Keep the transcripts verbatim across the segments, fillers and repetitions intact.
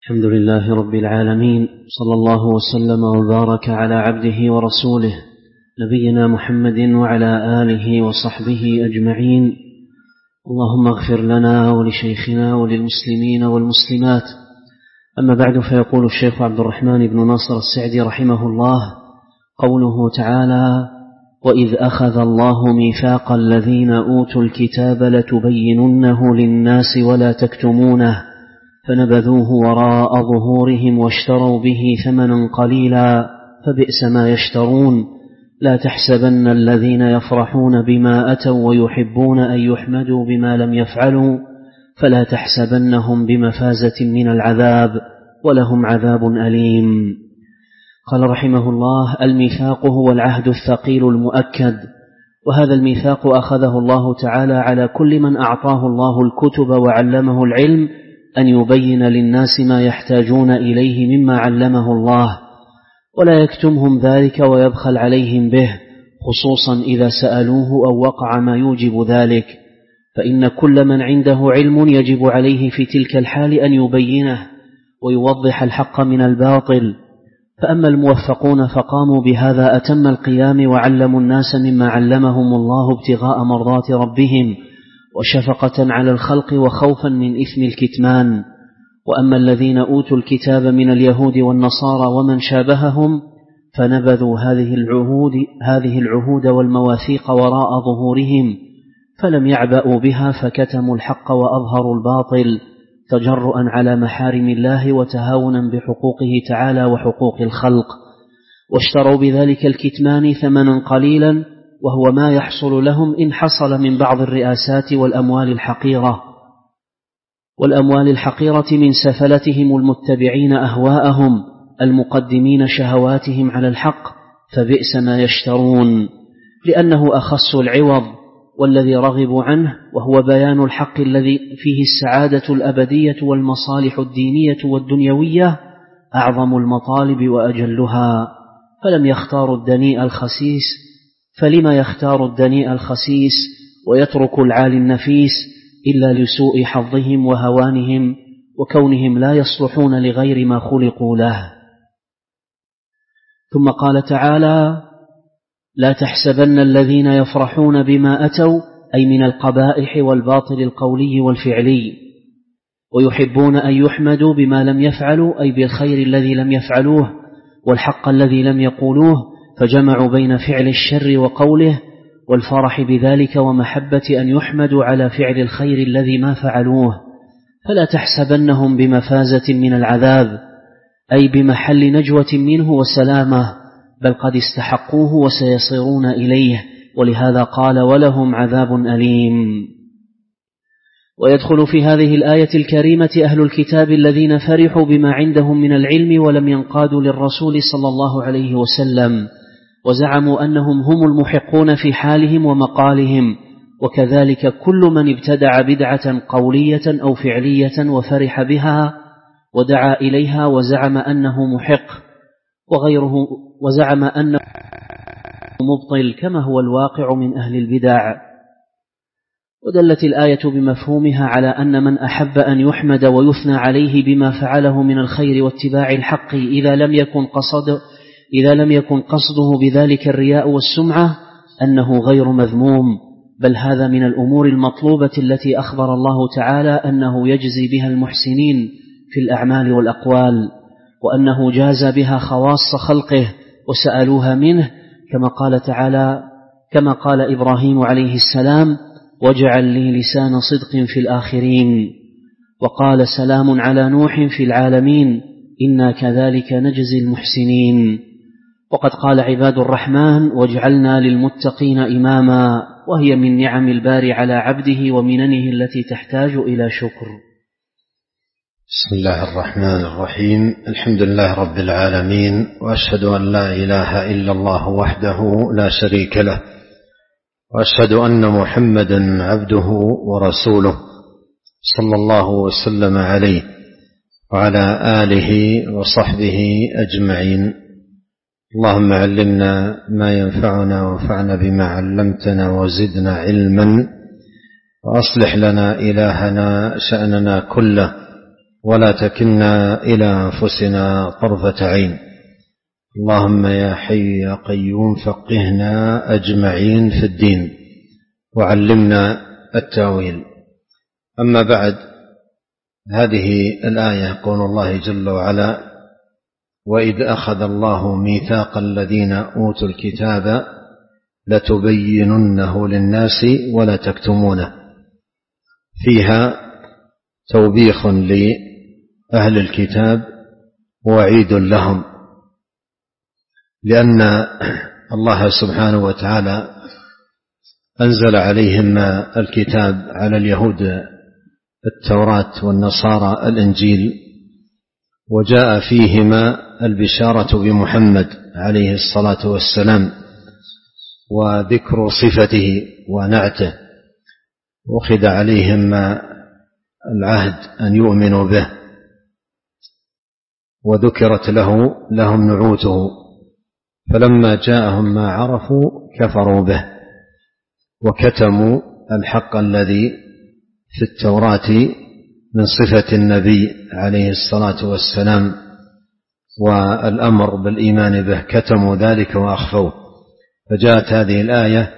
الحمد لله رب العالمين، صلى الله وسلم وبارك على عبده ورسوله نبينا محمد وعلى آله وصحبه أجمعين. اللهم اغفر لنا ولشيخنا وللمسلمين والمسلمات. أما بعد، فيقول الشيخ عبد الرحمن بن ناصر السعدي رحمه الله: قوله تعالى: وإذ أخذ الله ميثاق الذين أوتوا الكتاب لتبيننه للناس ولا تكتمونه فنبذوه وراء ظهورهم واشتروا به ثمنا قليلا فبئس ما يشترون. لا تحسبن الذين يفرحون بما أتوا ويحبون أن يحمدوا بما لم يفعلوا فلا تحسبنهم بمفازة من العذاب ولهم عذاب أليم. قال رحمه الله: الميثاق هو العهد الثقيل المؤكد، وهذا الميثاق أخذه الله تعالى على كل من أعطاه الله الكتب وعلمه العلم أن يبين للناس ما يحتاجون إليه مما علمه الله، ولا يكتمهم ذلك ويبخل عليهم به، خصوصا إذا سألوه أو وقع ما يوجب ذلك، فإن كل من عنده علم يجب عليه في تلك الحال أن يبينه ويوضح الحق من الباطل. فأما الموفقون فقاموا بهذا أتم القيام وعلموا الناس مما علمهم الله ابتغاء مرضات ربهم وشفقة على الخلق وخوفا من إثم الكتمان. وأما الذين أوتوا الكتاب من اليهود والنصارى ومن شابههم فنبذوا هذه العهود, هذه العهود والمواثيق وراء ظهورهم، فلم يعبأوا بها فكتموا الحق وأظهروا الباطل تجرؤا على محارم الله وتهاونا بحقوقه تعالى وحقوق الخلق، واشتروا بذلك الكتمان ثمنا قليلا، وهو ما يحصل لهم إن حصل من بعض الرئاسات والأموال الحقيرة والأموال الحقيرة من سفلتهم المتبعين أهواءهم المقدمين شهواتهم على الحق، فبئس ما يشترون، لأنه أخص العوض والذي رغبوا عنه، وهو بيان الحق الذي فيه السعادة الأبدية والمصالح الدينية والدنيوية أعظم المطالب وأجلها، فلم يختاروا الدنيء الخسيس فلما يختار الدنيء الخسيس ويترك العالي النفيس إلا لسوء حظهم وهوانهم وكونهم لا يصلحون لغير ما خلقوا له. ثم قال تعالى: لا تحسبن الذين يفرحون بما أتوا، أي من القبائح والباطل القولي والفعلي، ويحبون أن يحمدوا بما لم يفعلوا، أي بالخير الذي لم يفعلوه والحق الذي لم يقولوه، فجمعوا بين فعل الشر وقوله والفرح بذلك ومحبة أن يحمدوا على فعل الخير الذي ما فعلوه. فلا تحسبنهم بمفازة من العذاب، أي بمحل نجوة منه وسلامة، بل قد استحقوه وسيصيرون إليه، ولهذا قال: ولهم عذاب أليم. ويدخل في هذه الآية الكريمة أهل الكتاب الذين فرحوا بما عندهم من العلم ولم ينقادوا للرسول صلى الله عليه وسلم، وزعموا أنهم هم المحقون في حالهم ومقالهم، وكذلك كل من ابتدع بدعة قولية أو فعلية وفرح بها ودعا إليها وزعم أنه محق، وغيره وزعم أنه مبطل، كما هو الواقع من أهل البدع. ودلت الآية بمفهومها على أن من أحب أن يحمد ويثنى عليه بما فعله من الخير واتباع الحق إذا لم يكن قصد إذا لم يكن قصده بذلك الرياء والسمعة أنه غير مذموم، بل هذا من الأمور المطلوبة التي أخبر الله تعالى أنه يجزي بها المحسنين في الأعمال والأقوال، وأنه جاز بها خواص خلقه وسألوها منه، كما قال تعالى كما قال إبراهيم عليه السلام: واجعل لي لسان صدق في الآخرين، وقال: سلام على نوح في العالمين إنا كذلك نجزي المحسنين. وقد قال عباد الرحمن: واجعلنا للمتقين إماما، وهي من نعم الباري على عبده ومننه التي تحتاج إلى شكر. بسم الله الرحمن الرحيم. الحمد لله رب العالمين، وأشهد أن لا إله إلا الله وحده لا شريك له، وأشهد أن محمدا عبده ورسوله صلى الله وسلم عليه وعلى آله وصحبه أجمعين. اللهم علمنا ما ينفعنا وانفعنا بما علمتنا وزدنا علما، وأصلح لنا إلهنا شأننا كله، ولا تكلنا إلى أنفسنا طرفة عين. اللهم يا حي يا قيوم فقهنا أجمعين في الدين وعلمنا التأويل. أما بعد، هذه الآية قول الله جل وعلا: وإذ أخذ الله ميثاق الذين أوتوا الكتاب لتبيننه للناس ولا تكتمونه، فيها توبيخ لأهل الكتاب ووعيد لهم، لأن الله سبحانه وتعالى أنزل عليهم الكتاب، على اليهود التوراة والنصارى الإنجيل، وجاء فيهما البشارة بمحمد عليه الصلاة والسلام وذكر صفته ونعته، وأخذ عليهم العهد أن يؤمنوا به، وذكرت له لهم نعوته، فلما جاءهم ما عرفوا كفروا به وكتموا الحق الذي في التوراة من صفة النبي عليه الصلاة والسلام والأمر بالإيمان به، كتموا ذلك وأخفوه. فجاءت هذه الآية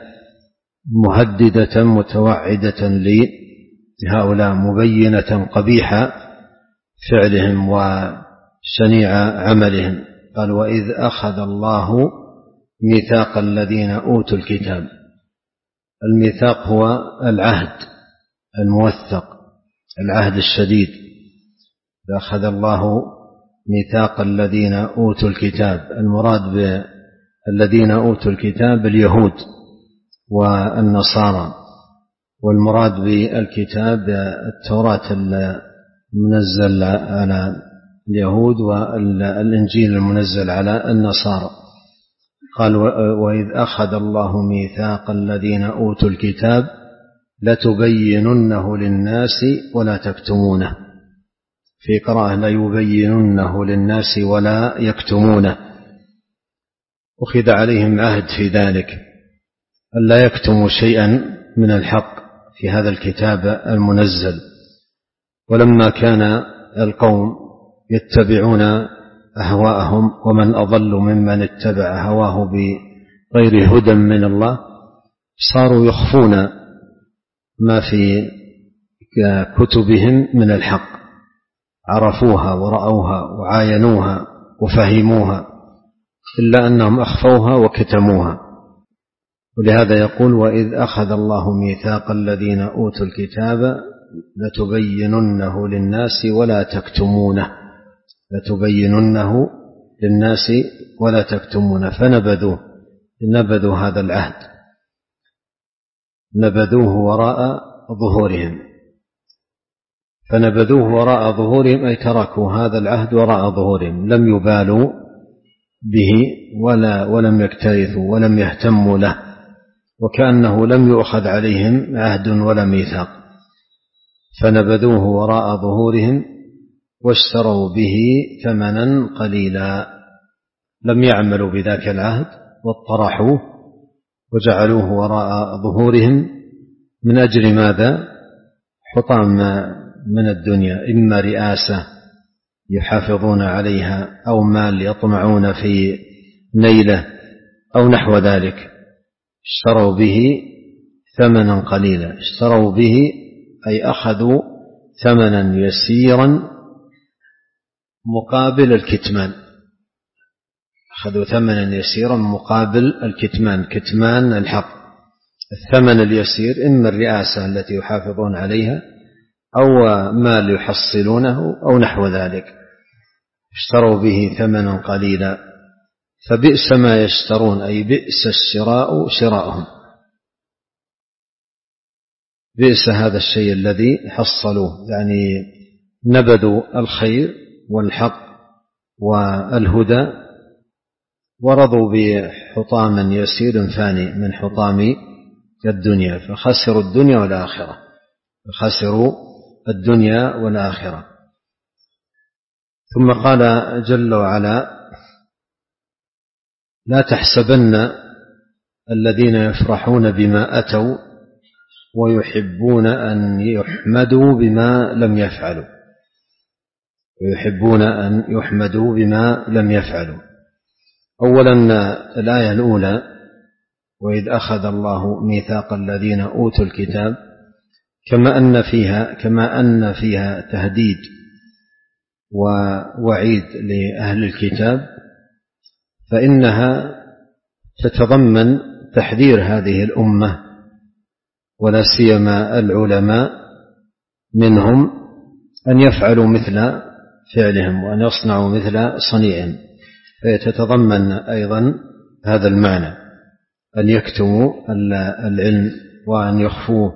مهددة متوعدة لهؤلاء، مبينة قبيح فعلهم وشنيع عملهم. قال: وإذ أخذ الله ميثاق الذين أوتوا الكتاب. الميثاق هو العهد الموثق، العهد الشديد. أخذ الله ميثاق الذين أوتوا الكتاب، المراد بالذين أوتوا الكتاب اليهود والنصارى، والمراد بالكتاب التوراة المنزل على اليهود والإنجيل المنزل على النصارى. قال: وإذ أخذ الله ميثاق الذين أوتوا الكتاب لتبيننه للناس ولا تكتمونه، في قراءة ليبيننه للناس ولا يكتمونه. أخذ عليهم عهد في ذلك ألا يكتموا شيئا من الحق في هذا الكتاب المنزل. ولما كان القوم يتبعون أهواءهم، ومن أضل ممن اتبع هواه بغير هدى من الله، صاروا يخفون ما في كتبهم من الحق، عرفوها ورأوها وعاينوها وفهموها، إلا أنهم أخفوها وكتموها. ولهذا يقول: وإذ أخذ الله ميثاق الذين أوتوا الكتاب لتبيننه للناس ولا تكتمونه، لتبيننه للناس ولا تكتمونه. فنبذوه، نبذوا هذا العهد، نبذوه وراء ظهورهم. فنبذوه وراء ظهورهم أي تركوا هذا العهد وراء ظهورهم، لم يبالوا به ولا ولم يكترثوا ولم يهتموا له، وكأنه لم يؤخذ عليهم عهد ولا ميثاق. فنبذوه وراء ظهورهم واشتروا به ثمنا قليلا، لم يعملوا بذاك العهد واطرحوه وجعلوه وراء ظهورهم من أجل ماذا؟ حطام من الدنيا، إما رئاسة يحافظون عليها، أو مال يطمعون في نيله، أو نحو ذلك. اشتروا به ثمنا قليلا، اشتروا به أي أخذوا ثمنا يسيرا مقابل الكتمان، أخذوا ثمنا يسيرا مقابل الكتمان، كتمان الحق. الثمن اليسير إما الرئاسة التي يحافظون عليها، أو مال يحصلونه، أو نحو ذلك. اشتروا به ثمنا قليلا فبئس ما يشترون، أي بئس الشراء شراءهم، بئس هذا الشيء الذي حصلوه، يعني نبذوا الخير والحق والهدى ورضوا بحطام يسير فاني من حطام الدنيا، فخسروا الدنيا والآخرة، فخسروا الدنيا والآخرة. ثم قال جل وعلا: لا تحسبن الذين يفرحون بما أتوا ويحبون أن يحمدوا بما لم يفعلوا. ويحبون أن يحمدوا بما لم يفعلوا. أولا الآية الأولى: وإذ أخذ الله ميثاق الذين أوتوا الكتاب، كما أن فيها كما أن فيها تهديد ووعيد لأهل الكتاب، فإنها تتضمن تحذير هذه الأمة ولا سيما العلماء منهم أن يفعلوا مثل فعلهم وأن يصنعوا مثل صنيعهم. فيتضمن أيضا هذا المعنى أن يكتموا العلم وأن يخفوه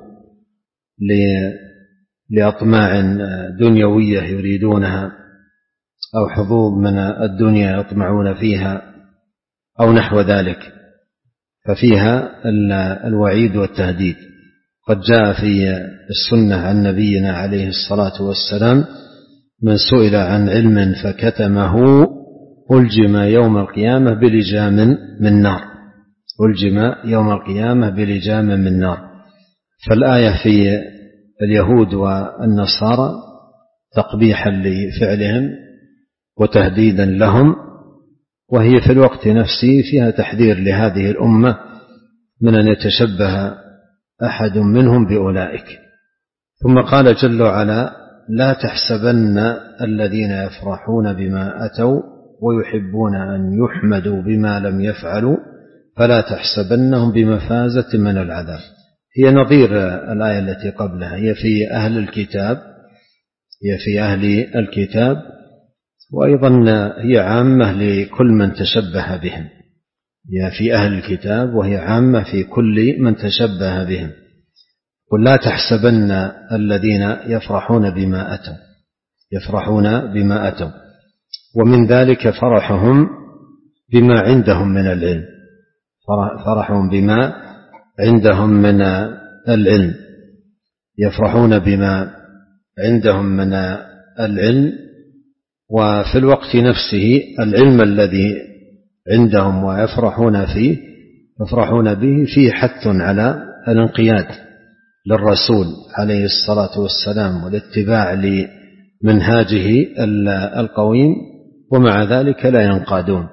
لأطماع دنيوية يريدونها أو حظوظ من الدنيا يطمعون فيها أو نحو ذلك، ففيها الوعيد والتهديد. قد جاء في السنة عن نبينا عليه الصلاة والسلام: من سئل عن علم فكتمه ألجم يوم القيامة بلجام من نار، ألجم يوم القيامة بلجام من نار. فالآية في اليهود والنصارى تقبيحا لفعلهم وتهديدا لهم، وهي في الوقت نفسه فيها تحذير لهذه الأمة من أن يتشبه أحد منهم بأولئك. ثم قال جل وعلا: لا تحسبن الذين يفرحون بما أتوا ويحبون أن يحمدوا بما لم يفعلوا فلا تحسبنهم بمفازة من العذاب. هي نظير الآية التي قبلها، هي في أهل الكتاب هي في أهل الكتاب وأيضا هي عامة لكل من تشبه بهم. هي في أهل الكتاب وهي عامة في كل من تشبه بهم. قل لا تحسبن الذين يفرحون بما أتوا يفرحون بما أتوا ومن ذلك فرحهم بما عندهم من العلم فرحهم بما عندهم من العلم يفرحون بما عندهم من العلم، وفي الوقت نفسه العلم الذي عندهم ويفرحون فيه يفرحون به فيه حث على الانقياد للرسول عليه الصلاة والسلام والاتباع لمنهاجه القويم، ومع ذلك لا ينقادون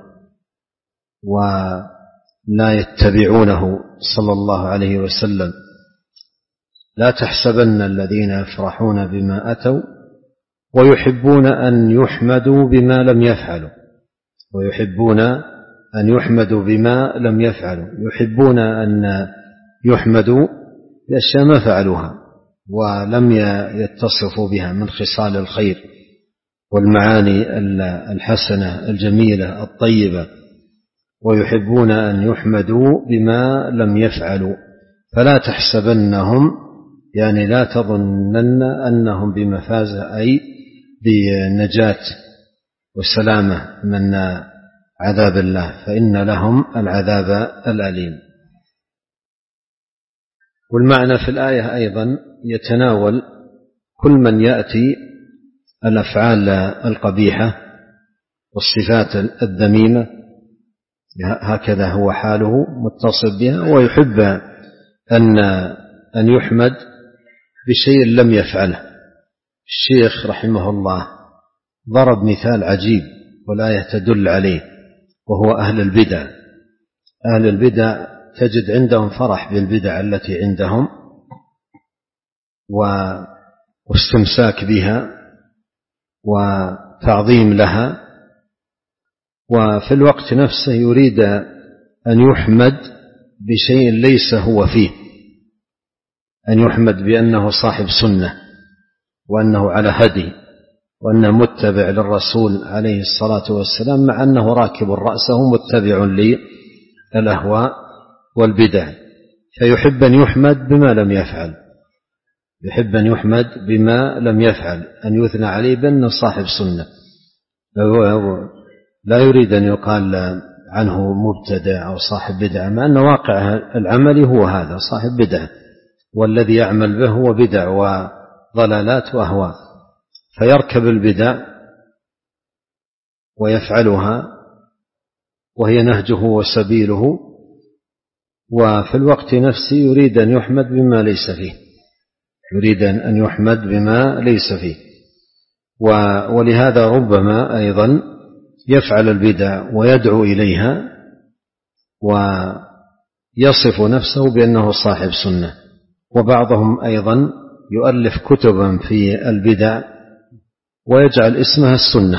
ولا يتبعونه صلى الله عليه وسلم. لا تحسبن الذين يفرحون بما أتوا ويحبون أن يحمدوا بما لم يفعلوا ويحبون أن يحمدوا بما لم يفعلوا يحبون أن يحمدوا بأشياء ما فعلوها ولم يتصفوا بها من خصال الخير والمعاني الحسنة الجميلة الطيبة، ويحبون أن يحمدوا بما لم يفعلوا. فلا تحسبنهم يعني لا تظنن أنهم بمفازة أي بنجاة والسلامة من عذاب الله، فإن لهم العذاب الأليم. والمعنى في الآية أيضا يتناول كل من يأتي الأفعال القبيحة والصفات الذميمة هكذا هو حاله متصف بها، ويحب أن أن يحمد بشيء لم يفعله. الشيخ رحمه الله ضرب مثال عجيب والآية تدل عليه، وهو أهل البدع. أهل البدع تجد عندهم فرح بالبدع التي عندهم واستمساك بها وتعظيم لها، وفي الوقت نفسه يريد أن يحمد بشيء ليس هو فيه، أن يحمد بأنه صاحب سنة وأنه على هدي وأنه متبع للرسول عليه الصلاة والسلام، مع أنه راكب رأسه متبع للأهواء والبدع. فيحب أن يحمد بما لم يفعل يحب أن يحمد بما لم يفعل أن يثنى عليه بأنه صاحب سنة، لا يريد أن يقال عنه مبتدع أو صاحب بدعة، مع أن واقع العمل هو هذا صاحب بدعة، والذي يعمل به هو بدع وضلالات وأهواء، فيركب البدع ويفعلها وهي نهجه وسبيله، وفي الوقت نفسه يريد أن يحمد بما ليس فيه يريد أن يحمد بما ليس فيه ولهذا ربما أيضا يفعل البدع ويدعو إليها ويصف نفسه بأنه صاحب سنة. وبعضهم أيضا يؤلف كتبا في البدع ويجعل اسمها السنة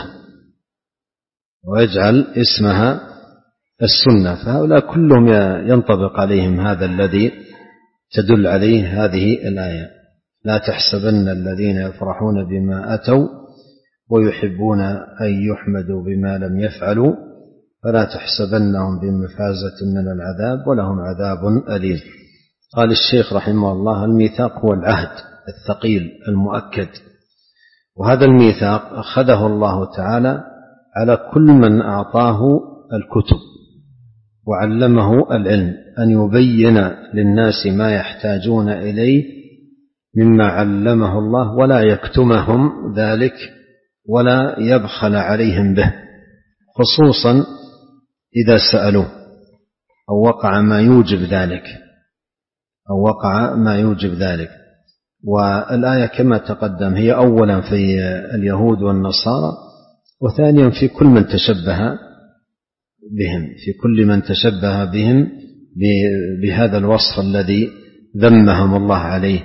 ويجعل اسمها السنة فهؤلاء كلهم ينطبق عليهم هذا الذي تدل عليه هذه الآية: لا تحسبن الذين يفرحون بما أتوا ويحبون أن يحمدوا بما لم يفعلوا فلا تحسبنهم بمفازة من العذاب ولهم عذاب أليم. قال الشيخ رحمه الله: الميثاق هو العهد الثقيل المؤكد، وهذا الميثاق أخذه الله تعالى على كل من أعطاه الكتب وعلمه العلم أن يبين للناس ما يحتاجون إليه مما علمه الله ولا يكتمهم ذلك ولا يبخل عليهم به، خصوصا إذا سألوه أو وقع ما يوجب ذلك أو وقع ما يوجب ذلك. والآية كما تقدم هي أولا في اليهود والنصارى، وثانيا في كل من تشبه بهم في كل من تشبه بهم بهذا الوصف الذي ذمهم الله عليه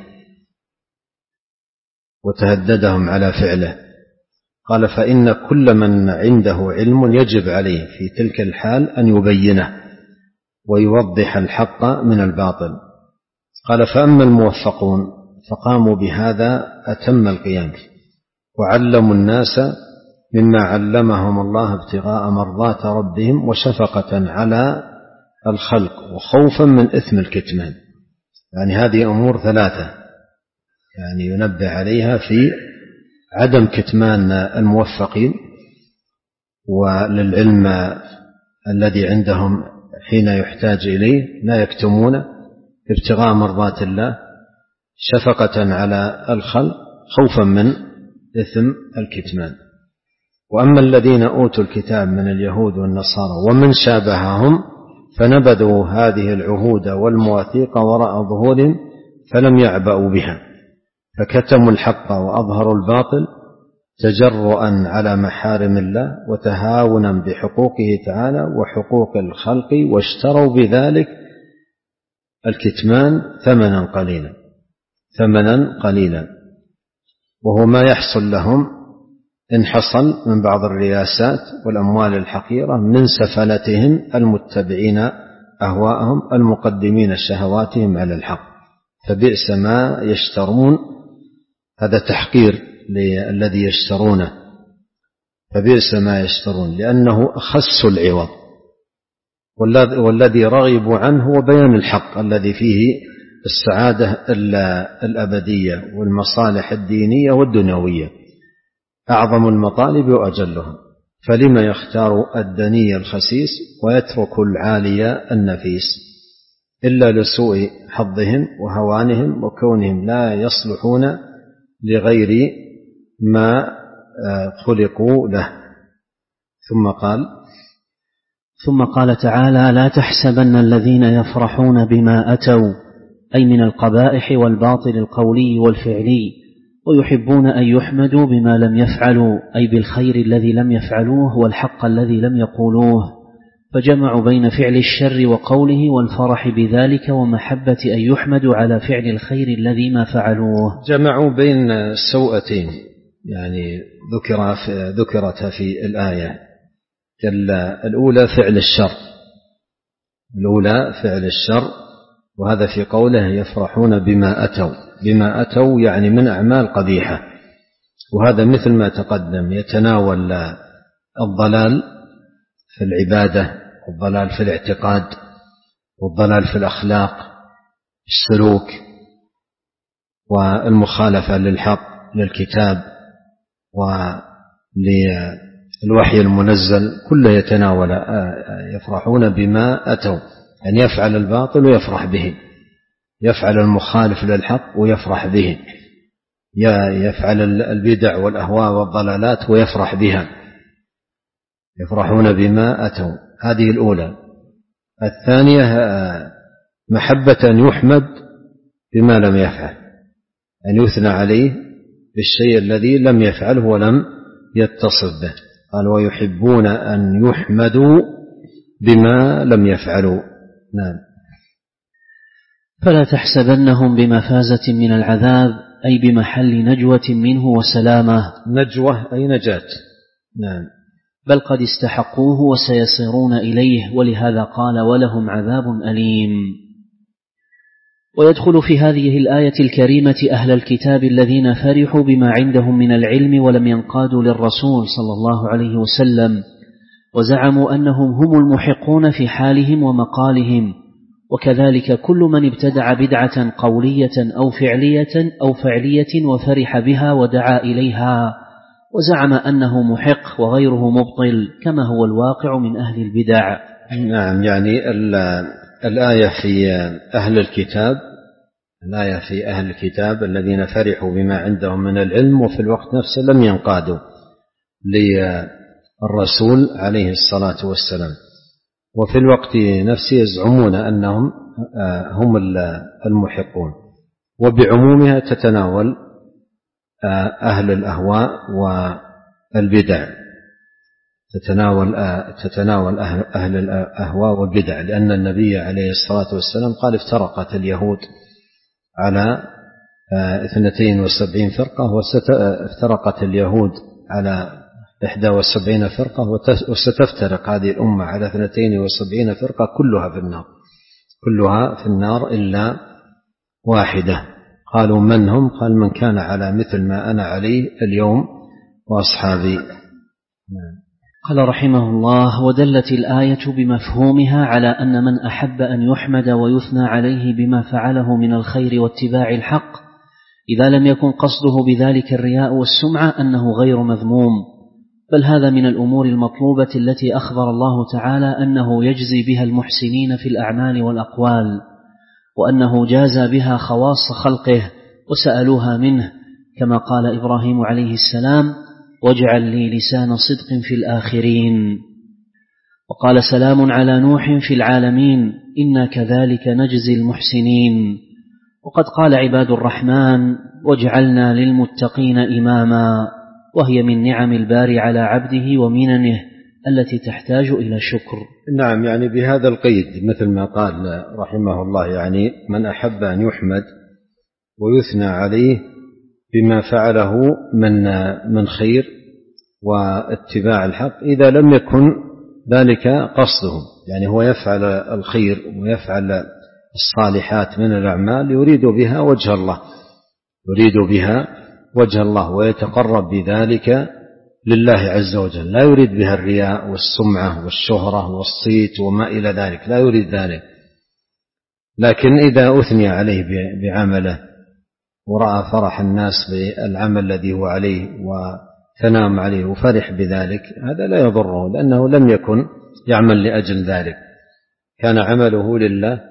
وتهددهم على فعله. قال: فإن كل من عنده علم يجب عليه في تلك الحال أن يبينه ويوضح الحق من الباطل. قال: فأما الموفقون فقاموا بهذا أتم القيام وعلموا الناس مما علمهم الله ابتغاء مرضات ربهم وشفقة على الخلق وخوفا من إثم الكتمان. يعني هذه أمور ثلاثة يعني ينبه عليها في عدم كتمان الموفقين وللعلم الذي عندهم حين يحتاج إليه لا يكتمون ابتغاء مرضات الله، شفقة على الخلق، خوفا من إثم الكتمان. وأما الذين أوتوا الكتاب من اليهود والنصارى ومن شابههم فنبذوا هذه العهود والمواثيق وراء ظهورهم فلم يعبأوا بها فكتموا الحق وأظهروا الباطل تجرؤا على محارم الله وتهاونا بحقوقه تعالى وحقوق الخلق، واشتروا بذلك الكتمان ثمنا قليلا ثمنا قليلا وهو ما يحصل لهم إن حصل من بعض الرياسات والأموال الحقيرة من سفلتهم المتبعين أهواءهم المقدمين شهواتهم على الحق، فبئس ما يشترون. هذا تحقير للذي يشترونه، فبئس ما يشترون لأنه أخس العوض، والذي رغبوا عنه هو بيان الحق الذي فيه السعادة الأبدية والمصالح الدينية والدنيوية، أعظم المطالب وأجلهم. فلما يختار الدني الخسيس ويترك العالي النفيس إلا لسوء حظهم وهوانهم وكونهم لا يصلحون لغير ما خلقوا له. ثم قال ثم قال تعالى: لا تحسبن الذين يفرحون بما أتوا، أي من القبائح والباطل القولي والفعلي، ويحبون أن يحمدوا بما لم يفعلوا، أي بالخير الذي لم يفعلوه والحق الذي لم يقولوه، فجمعوا بين فعل الشر وقوله والفرح بذلك ومحبة أن يحمدوا على فعل الخير الذي ما فعلوه. جمعوا بين السوءتين يعني ذكر في ذكرتها في الآية. الأولى فعل الشر الأولى فعل الشر وهذا في قوله يفرحون بما أتوا، بما أتوا يعني من أعمال قبيحة، وهذا مثل ما تقدم يتناول الضلال في العبادة والضلال في الاعتقاد والضلال في الأخلاق السلوك والمخالفة للحق للكتاب وللوحي المنزل، كله يتناول يفرحون بما أتوا، أن يفعل الباطل ويفرح به، يفعل المخالف للحق ويفرح به، يفعل البدع والأهواء والضلالات ويفرح بها، يفرحون بما أتوا. هذه الأولى. الثانية محبة أن يحمد بما لم يفعل، أن يثنى عليه بالشيء الذي لم يفعله ولم يتصف به. قال ويحبون أن يحمدوا بما لم يفعلوا. نعم. فلا تحسبنهم بمفازة من العذاب أي بمحل نجوة منه وسلامة. نجوة أي نجاة. نعم. بل قد استحقوه وسيصيرون إليه، ولهذا قال ولهم عذاب أليم. ويدخل في هذه الآية الكريمة أهل الكتاب الذين فرحوا بما عندهم من العلم ولم ينقادوا للرسول صلى الله عليه وسلم، وزعموا أنهم هم المحقون في حالهم ومقالهم. وكذلك كل من ابتدع بدعة قولية أو فعلية أو فعلية وفرح بها ودعا إليها وزعم أنه محق وغيره مبطل، كما هو الواقع من أهل البدع. نعم. يعني الآية في أهل الكتاب الآية في أهل الكتاب الذين فرحوا بما عندهم من العلم وفي الوقت نفسه لم ينقادوا للرسول عليه الصلاة والسلام، وفي الوقت نفسه يزعمون أنهم هم المحقون. وبعمومها تتناول أهل الأهواء والبدع، تتناول تتناول أهل الأهواء والبدع، لأن النبي عليه الصلاة والسلام قال افترقت اليهود على اثنتين وسبعين فرقة، وافترقت اليهود على إحدى وسبعين فرقة، وستفترق هذه الأمة على اثنتين وسبعين فرقة كلها في النار كلها في النار إلا واحدة. قالوا من هم؟ قال من كان على مثل ما أنا عليه اليوم وأصحابي. قال رحمه الله: ودلت الآية بمفهومها على أن من أحب أن يحمد ويثنى عليه بما فعله من الخير واتباع الحق، إذا لم يكن قصده بذلك الرياء والسمعة، أنه غير مذموم، بل هذا من الأمور المطلوبة التي أخبر الله تعالى أنه يجزي بها المحسنين في الأعمال والأقوال، وأنه جازى بها خواص خلقه وسألوها منه، كما قال إبراهيم عليه السلام: واجعل لي لسان صدق في الآخرين. وقال سلام على نوح في العالمين، إنا كذلك نجزي المحسنين. وقد قال عباد الرحمن: واجعلنا للمتقين إماما، وهي من نعم الباري على عبده ومننه التي تحتاج إلى شكر. نعم. يعني بهذا القيد مثل ما قال رحمه الله، يعني من أحب أن يحمد ويثنى عليه بما فعله من من خير واتباع الحق، إذا لم يكن ذلك قصده، يعني هو يفعل الخير ويفعل الصالحات من الأعمال يريد بها وجه الله يريد بها وجه الله ويتقرب بذلك لله عز وجل، لا يريد بها الرياء والسمعة والشهرة والصيت وما إلى ذلك، لا يريد ذلك. لكن إذا أثني عليه بعمله ورأى فرح الناس بالعمل الذي هو عليه وثناهم عليه وفرح بذلك، هذا لا يضره، لأنه لم يكن يعمل لأجل ذلك، كان عمله لله.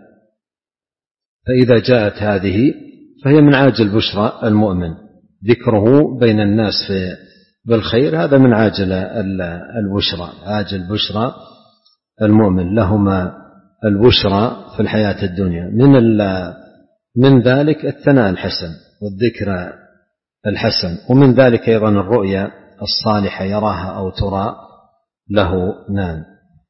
فإذا جاءت هذه فهي من عاجل بشرى المؤمن، ذكره بين الناس في بالخير، هذا من عاجل البشرى عاجل بشرى المؤمن، لهما البشرى في الحياة الدنيا. من من ذلك الثناء الحسن والذكر الحسن، ومن ذلك أيضا الرؤيا الصالحة يراها أو ترى له. نعم.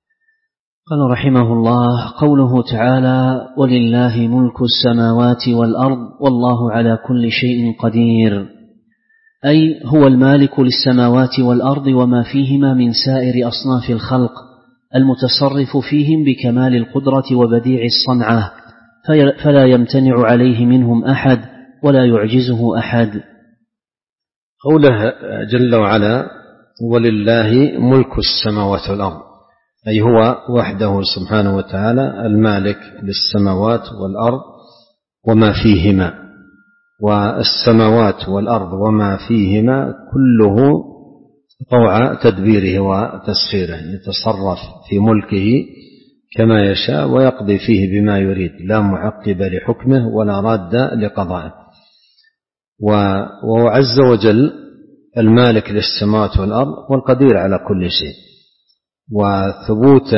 قال رحمه الله: قوله تعالى: ولله ملك السماوات والأرض والله على كل شيء قدير، أي هو المالك للسماوات والأرض وما فيهما من سائر أصناف الخلق، المتصرف فيهم بكمال القدرة وبديع الصنعة، فلا يمتنع عليه منهم أحد ولا يعجزه أحد. قوله جل وعلا: ولله ملك السماوات والأرض، أي هو وحده سبحانه وتعالى المالك للسماوات والأرض وما فيهما، والسماوات والأرض وما فيهما كله طوع تدبيره وتسخيره، يتصرف في ملكه كما يشاء ويقضي فيه بما يريد، لا معقب لحكمه ولا راد لقضائه. وهو عز وجل المالك للسماوات والأرض والقدير على كل شيء. وثبوت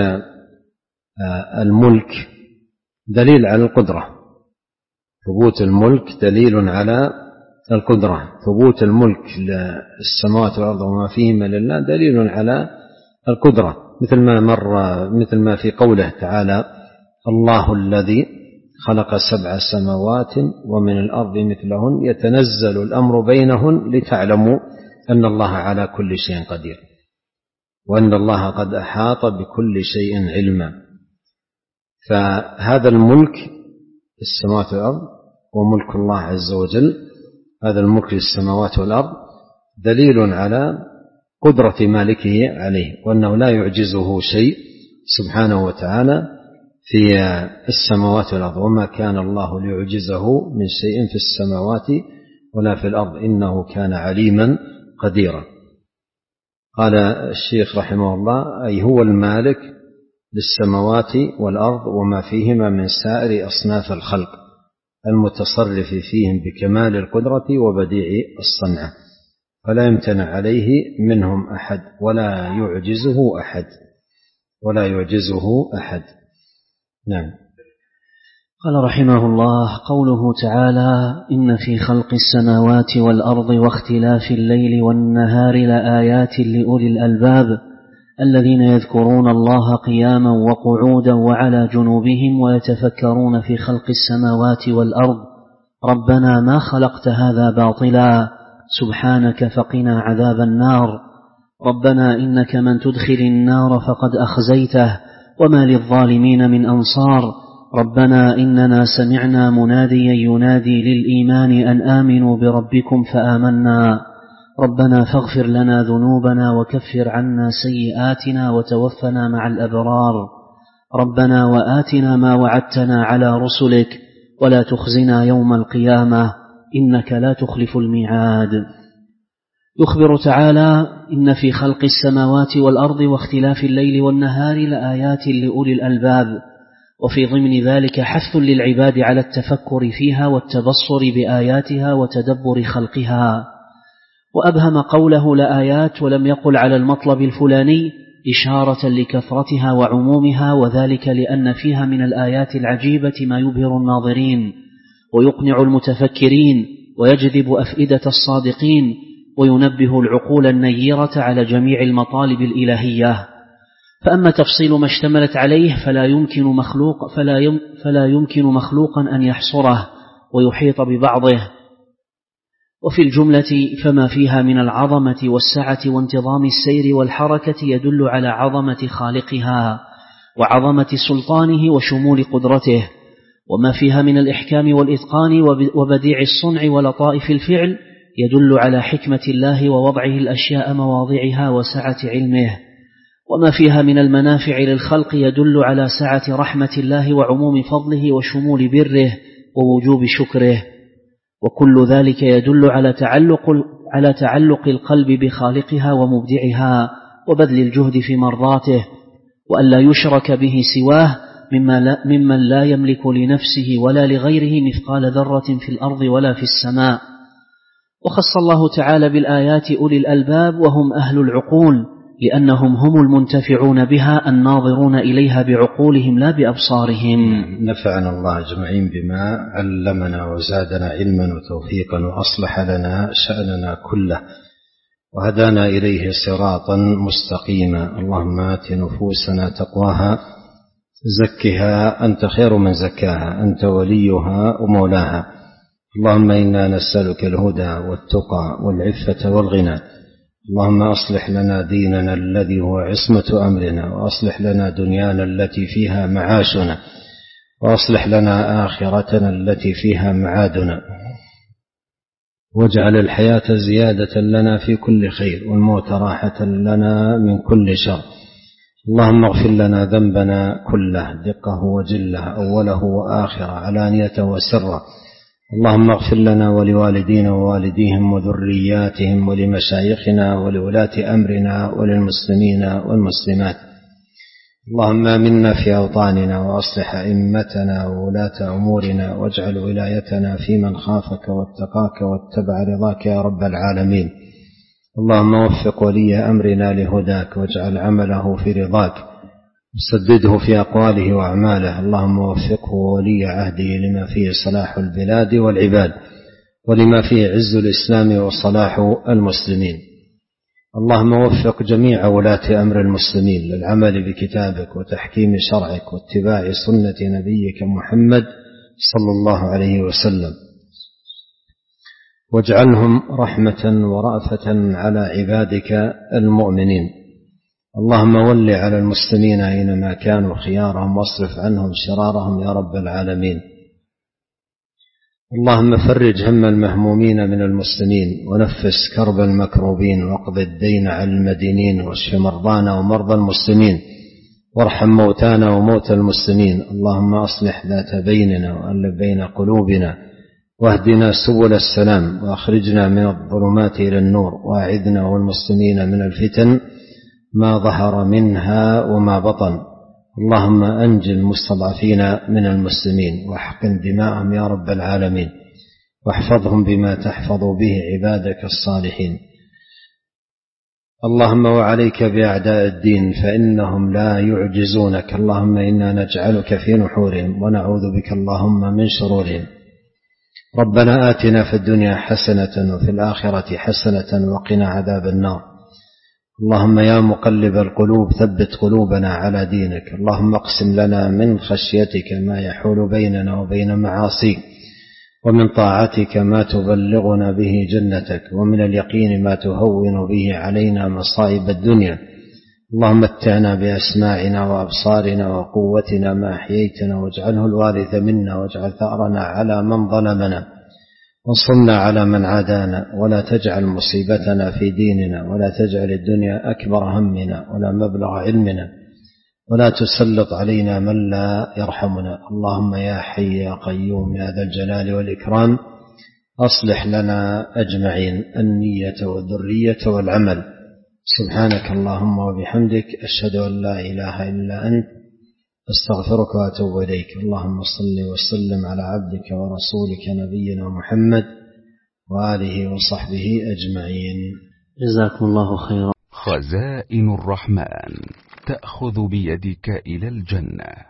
الملك دليل على القدرة، ثبوت الملك دليل على القدرة. ثبوت الملك للسماوات والأرض وما فيهما لله دليل على القدرة، مثل ما مر مثل ما في قوله تعالى: الله الذي خلق سبع سماوات ومن الأرض مثلهن يتنزل الأمر بينهن لتعلموا أن الله على كل شيء قدير وأن الله قد أحاط بكل شيء علما. فهذا الملك السماوات والأرض وملك الله عز وجل، هذا الملك للسماوات والأرض دليل على قدرة مالكه عليه، وأنه لا يعجزه شيء سبحانه وتعالى في السماوات والأرض، وما كان الله ليعجزه من شيء في السماوات ولا في الأرض إنه كان عليما قديرا. قال الشيخ رحمه الله: أي هو المالك للسماوات والأرض وما فيهما من سائر أصناف الخلق المتصرف فيهم بكمال القدرة وبديع الصنعة، فلا يمتنع عليه منهم أحد ولا يعجزه أحد ولا يعجزه أحد. نعم. قال رحمه الله: قوله تعالى: إن في خلق السماوات والأرض واختلاف الليل والنهار لآيات لأولي الألباب الذين يذكرون الله قياما وقعودا وعلى جنوبهم ويتفكرون في خلق السماوات والأرض ربنا ما خلقت هذا باطلا سبحانك فقنا عذاب النار ربنا إنك من تدخل النار فقد أخزيته وما للظالمين من أنصار ربنا إننا سمعنا مناديا ينادي للإيمان أن آمنوا بربكم فآمنا ربنا فاغفر لنا ذنوبنا وكفر عنا سيئاتنا وتوفنا مع الأبرار ربنا وآتنا ما وعدتنا على رسلك ولا تخزنا يوم القيامة إنك لا تخلف الميعاد. يخبر تعالى: إن في خلق السماوات والأرض واختلاف الليل والنهار لآيات لأولي الألباب، وفي ضمن ذلك حث للعباد على التفكر فيها والتبصر بآياتها وتدبر خلقها. وأبهم قوله لآيات ولم يقل على المطلب الفلاني إشارة لكثرتها وعمومها، وذلك لأن فيها من الآيات العجيبة ما يبهر الناظرين ويقنع المتفكرين ويجذب أفئدة الصادقين وينبه العقول النيرة على جميع المطالب الإلهية. فأما تفصيل ما اشتملت عليه فلا يمكن مخلوق فلا يم فلا يمكن مخلوقا أن يحصره ويحيط ببعضه. وفي الجملة فما فيها من العظمة والسعة وانتظام السير والحركة يدل على عظمة خالقها وعظمة سلطانه وشمول قدرته، وما فيها من الإحكام والإتقان وبديع الصنع ولطائف الفعل يدل على حكمة الله ووضعه الأشياء مواضعها وسعة علمه، وما فيها من المنافع للخلق يدل على سعة رحمة الله وعموم فضله وشمول بره ووجوب شكره، وكل ذلك يدل على تعلق على تعلق القلب بخالقها ومبدعها وبذل الجهد في مرضاته، وأن لا يشرك به سواه ممن لا يملك لنفسه ولا لغيره مثقال ذرة في الأرض ولا في السماء. وخص الله تعالى بالآيات أولي الألباب وهم أهل العقول، لأنهم هم المنتفعون بها الناظرون إليها بعقولهم لا بأبصارهم. نفعنا الله أجمعين بما علمنا وزادنا علما وتوفيقا وأصلح لنا شأننا كله وهدانا إليه صراطا مستقيما. اللهم آت نفوسنا تقواها زكها أنت خير من زكاها أنت وليها ومولاها. اللهم إنا نسألك الهدى والتقى والعفة والغنى. اللهم أصلح لنا ديننا الذي هو عصمة أمرنا، وأصلح لنا دنيانا التي فيها معاشنا، وأصلح لنا آخرتنا التي فيها معادنا، واجعل الحياة زيادة لنا في كل خير والموت راحة لنا من كل شر. اللهم اغفر لنا ذنبنا كله دقه وجله أوله وآخره علانية وسره. اللهم اغفر لنا ولوالدينا ووالديهم وذرياتهم ولمشايخنا ولولاة أمرنا وللمسلمين والمسلمات. اللهم آمنا في أوطاننا وأصلح أئمتنا وولاة أمورنا، واجعل ولايتنا في من خافك واتقاك واتبع رضاك يا رب العالمين. اللهم وفق ولي أمرنا لهداك، واجعل عمله في رضاك، وسدده في أقواله وأعماله. اللهم وفقه وولي عهده لما فيه صلاح البلاد والعباد. ولما فيه عز الإسلام وصلاح المسلمين. اللهم وفق جميع ولاة أمر المسلمين للعمل بكتابك وتحكيم شرعك واتباع سنة نبيك محمد صلى الله عليه وسلم، واجعلهم رحمة ورأفة على عبادك المؤمنين. اللهم ول على المسلمين أينما كانوا خيارهم واصرف عنهم شرارهم يا رب العالمين. اللهم فرج هم المهمومين من المسلمين ونفس كرب المكروبين واقض الدين عن المدينين واشف مرضانا ومرضى المسلمين وارحم موتانا وموتى المسلمين. اللهم أصلح ذات بيننا وألف بين قلوبنا واهدنا سبل السلام وأخرجنا من الظلمات إلى النور وأعذنا والمسلمين من الفتن ما ظهر منها وما بطن. اللهم أنج المستضعفين من المسلمين واحقن دماءهم يا رب العالمين واحفظهم بما تحفظ به عبادك الصالحين. اللهم وعليك بأعداء الدين فإنهم لا يعجزونك. اللهم إنا نجعلك في نحورهم ونعوذ بك اللهم من شرورهم. ربنا آتنا في الدنيا حسنة وفي الآخرة حسنة وقنا عذاب النار. اللهم يا مقلب القلوب ثبت قلوبنا على دينك. اللهم اقسم لنا من خشيتك ما يحول بيننا وبين معاصيك، ومن طاعتك ما تبلغنا به جنتك، ومن اليقين ما تهون به علينا مصائب الدنيا. اللهم متعنا بأسماعنا وأبصارنا وقوتنا ما أحييتنا واجعله الوارث منا واجعل ثأرنا على من ظلمنا وانصرنا على من عادانا ولا تجعل مصيبتنا في ديننا ولا تجعل الدنيا أكبر همنا ولا مبلغ علمنا ولا تسلط علينا من لا يرحمنا. اللهم يا حي يا قيوم يا ذا الجلال والإكرام أصلح لنا أجمعين النية والذرية والعمل. سبحانك اللهم وبحمدك أشهد أن لا إله إلا أنت أستغفرك وأتوب إليك. اللهم صل وسلم على عبدك ورسولك نبينا محمد وآله وصحبه أجمعين. جزاكم الله خيرا. خزائن الرحمن تأخذ بيدك إلى الجنة.